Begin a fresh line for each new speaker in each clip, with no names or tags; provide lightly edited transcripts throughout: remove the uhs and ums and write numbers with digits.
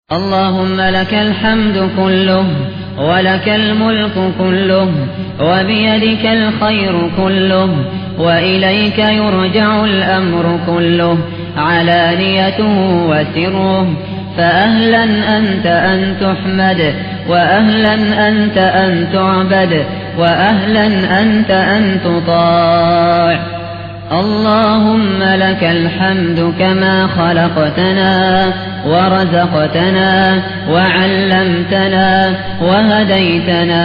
اللهم لك الحمد كله ولك الملك كله وبيدك الخير كله وإليك يرجع الأمر كله علانيته وسره، فأهلا أنت أن تحمد، وأهلا أنت أن تعبد، وأهلا أنت أن تطاع. اللهم لك الحمد كما خلقتنا ورزقتنا وعلمتنا وهديتنا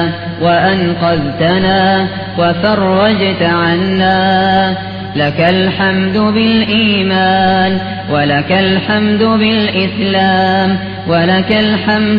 وأنقذتنا وفرجت عنا. لك الحمد بالإيمان، ولك الحمد بالإسلام، ولك الحمد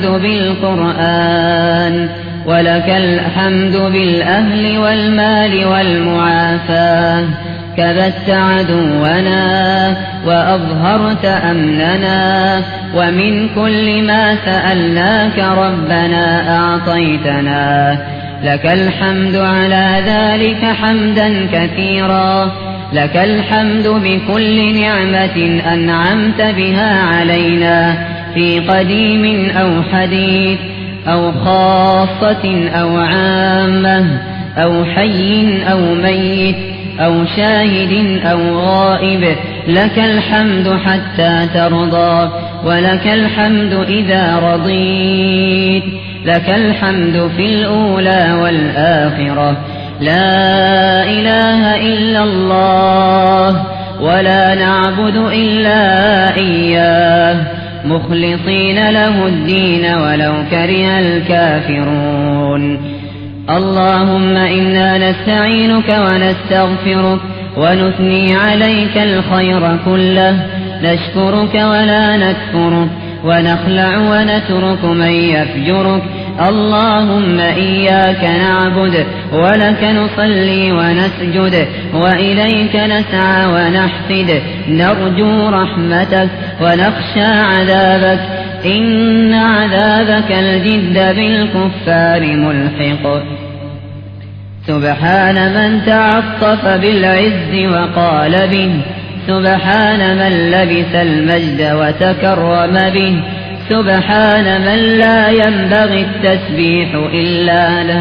بالقرآن، ولك الحمد بالأهل والمال والمعافاة. كبت عدونا وأظهرت أمننا، ومن كل ما سألناك ربنا أعطيتنا. لك الحمد على ذلك حمدا كثيرا. لك الحمد بكل نعمة أنعمت بها علينا في قديم أو حديث أو خاصة أو عامة أو حي أو ميت أو شاهد أو غائب. لك الحمد حتى ترضى، ولك الحمد إذا رضيت. لك الحمد في الأولى والآخرة. لا إله إلا الله، ولا نعبد إلا إياه، مخلصين له الدين ولو كره الكافرون. اللهم إنا نستعينك ونستغفرك ونثني عليك الخير كله، نشكرك ولا نكفرك، ونخلع ونترك من يفجرك. اللهم إياك نعبد ولك نصلي ونسجد، وإليك نسعى ونحفد، نرجو رحمتك ونخشى عذابك، إن عذابك الجد بالكفار ملحق. سبحان من تعطف بالعز وقال به، سبحان من لبس المجد وتكرم به، سبحان من لا ينبغي التسبيح إلا له،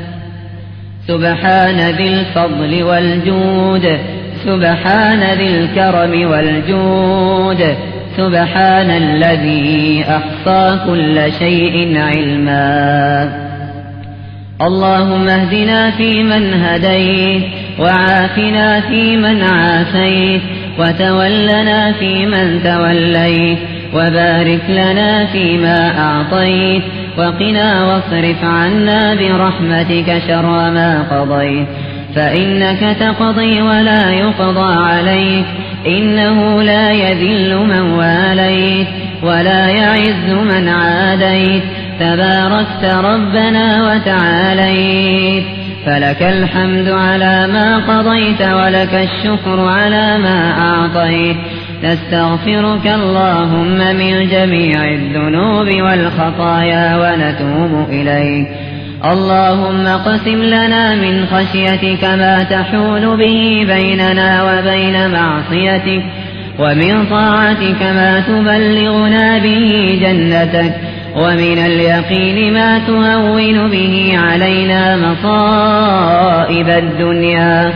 سبحان ذي الفضل والجود، سبحان ذي الكرم والجود، سبحان الذي أحصى كل شيء علما. اللهم اهدنا فيمن هديت، وعافنا فيمن عافيت، وتولنا فيمن توليت، وبارك لنا فيما أعطيت، وقنا واصرف عنا برحمتك شر ما قضيت، فإنك تقضي ولا يقضى عليك، إنه لا يذل من واليت ولا يعز من عاديت، تباركت ربنا وتعاليت. فلك الحمد على ما قضيت، ولك الشكر على ما أعطيت. نستغفرك اللهم من جميع الذنوب والخطايا ونتوب إليك. اللهم اقسم لنا من خشيتك ما تحول به بيننا وبين معصيتك، ومن طاعتك ما تبلغنا به جنتك، ومن اليقين ما تهون به علينا مصائب الدنيا.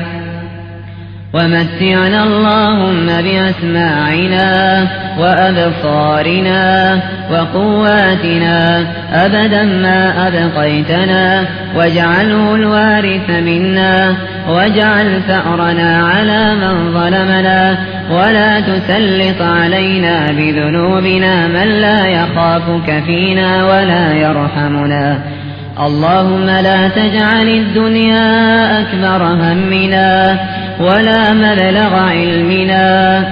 ومتعنا اللهم بأسماعنا وأبصارنا وقواتنا أبدا ما أبقيتنا، واجعله الوارث منا، واجعل ثأرنا على من ظلمنا، ولا تسلط علينا بذنوبنا من لا يخافك فينا ولا يرحمنا. اللهم لا تجعل الدنيا أكبر همنا ولا مبلغ علمنا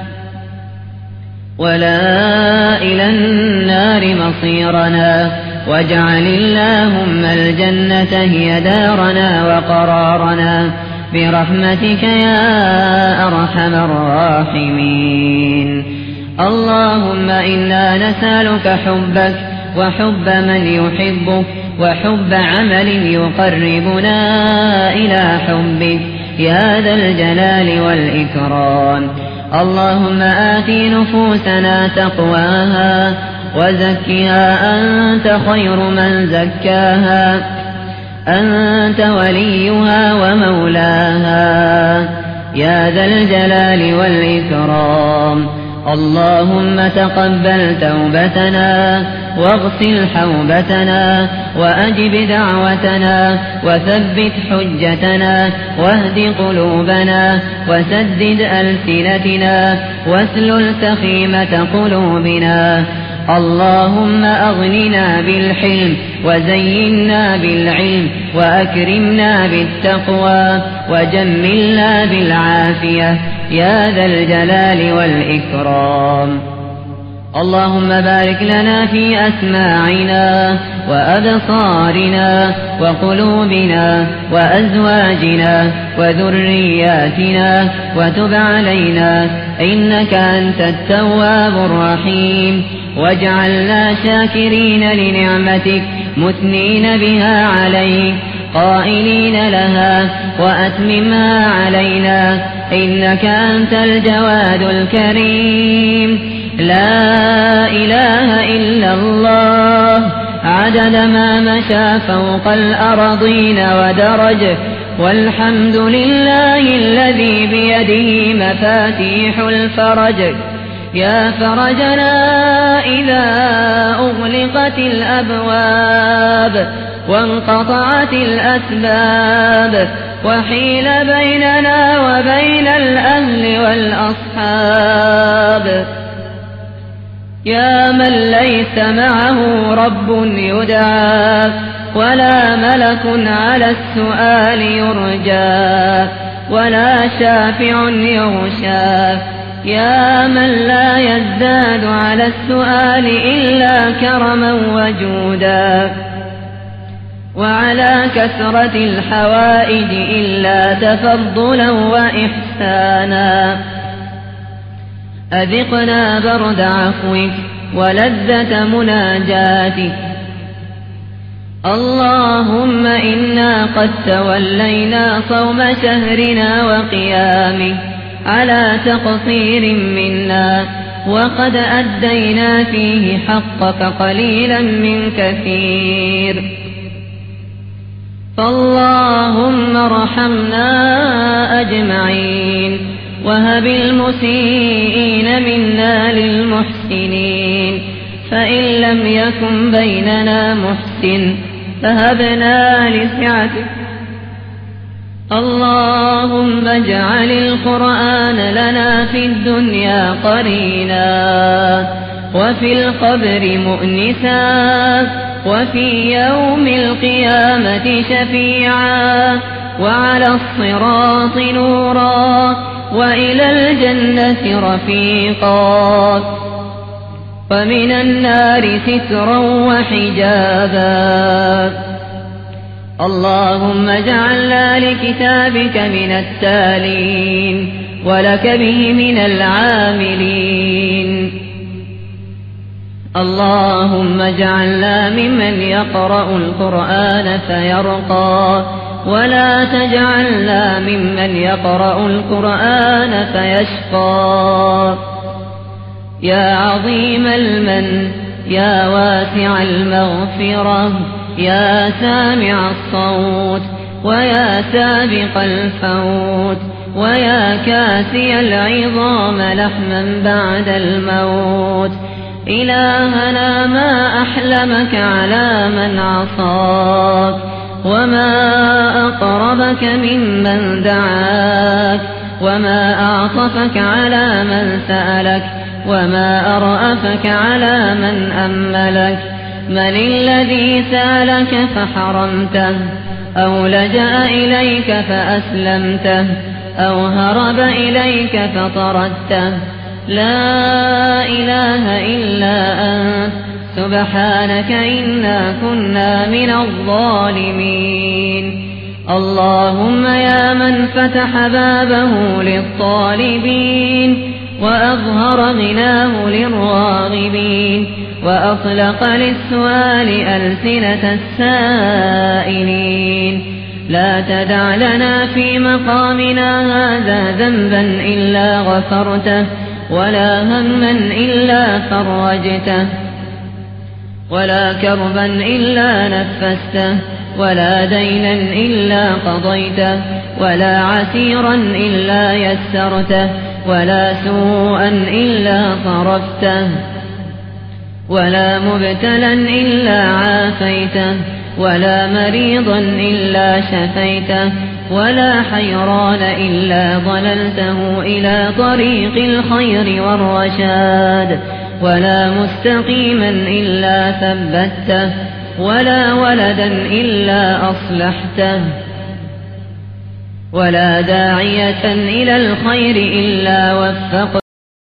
ولا إلى النار مصيرنا، واجعل اللهم الجنة هي دارنا وقرارنا برحمتك يا أرحم الراحمين. اللهم إنا نسألك حبك وحب من يحبك، وحب عمل يقربنا إلى حبك يا ذا الجلال والإكرام. اللهم آت نفوسنا تقواها وزكها أنت خير من زكاها أنت وليها ومولاها يا ذا الجلال والإكرام. اللهم تقبل توبتنا واغسل حوبتنا وأجب دعوتنا وثبت حجتنا واهد قلوبنا وسدد ألسنتنا واسلل سخيمة قلوبنا. اللهم أغننا بالحلم وزينا بالعلم وأكرمنا بالتقوى وجملنا بالعافية يا ذا الجلال والإكرام. اللهم بارك لنا في أسماعنا وأبصارنا وقلوبنا وأزواجنا وذرياتنا وتب علينا إنك أنت التواب الرحيم. واجعلنا شاكرين لنعمتك مثنين بها عليك قائلين لها وأتممها علينا إنك أنت الجواد الكريم. لا إله إلا الله عدد ما مشى فوق الأرضين ودرج. والحمد لله الذي بيده مفاتيح الفرج. يا فرجنا إذا أغلقت الأبواب وانقطعت الأسباب وحيل بيننا وبين الأهل والأصحاب. يا من ليس معه رب يدعى ولا ملك على السؤال يرجى ولا شافع يغشى. يا من لا يزداد على السؤال إلا كرما وجودا وعلى كثرة الحوائج إلا تفضلا وإحسانا. أذقنا برد عفوك ولذة مناجاتك. اللهم إنا قد تولينا صوم شهرنا وقيامه على تقصير منا وقد أدينا فيه حقك قليلا من كثير. فاللهم ارحمنا أجمعين وهب المسيئين منا للمحسنين. فإن لم يكن بيننا محسن فهبنا لسعتك. اللهم اجعل القرآن لنا في الدنيا قرينا وفي القبر مؤنسا وفي يوم القيامة شفيعا وعلى الصراط نورا وإلى الجنة رفيقا ومن النار سترا وحجابا. اللهم اجعلنا لكتابك من التالين ولك به من العاملين. اللهم اجعلنا ممن يقرأ القرآن فيرقى ولا تجعلنا ممن يقرأ القرآن فيشقى. يا عظيم المن يا واسع المغفرة يا سامع الصوت ويا سابق الفوت ويا كاسي العظام لحما بعد الموت. إلهنا ما أحلمك على من عصاك وما أقربك ممن دعاك وما أعطفك على من سألك وما أرأفك على من أملك. من الذي سألك فحرمته أو لجأ إليك فأسلمته أو هرب إليك فطردته؟ لا إله إلا أنت سبحانك إنا كنا من الظالمين. اللهم يا من فتح بابه للطالبين وأظهر غناه للراغبين وأطلق للسؤال ألسنة السائلين، لا تدع لنا في مقامنا هذا ذنبا إلا غفرته ولا هما إلا فرجته ولا كربا إلا نفسته، ولا دينا إلا قضيته، ولا عسيرا إلا يسرته، ولا سوءا إلا صرفته، ولا مبتلا إلا عافيته، ولا مريضا إلا شفيته، ولا حيران إلا ضللته إلى طريق الخير والرشاد، ولا مستقيما إلا ثبته، ولا ولدا إلا أصلحته، ولا داعية إلى الخير إلا وفقته.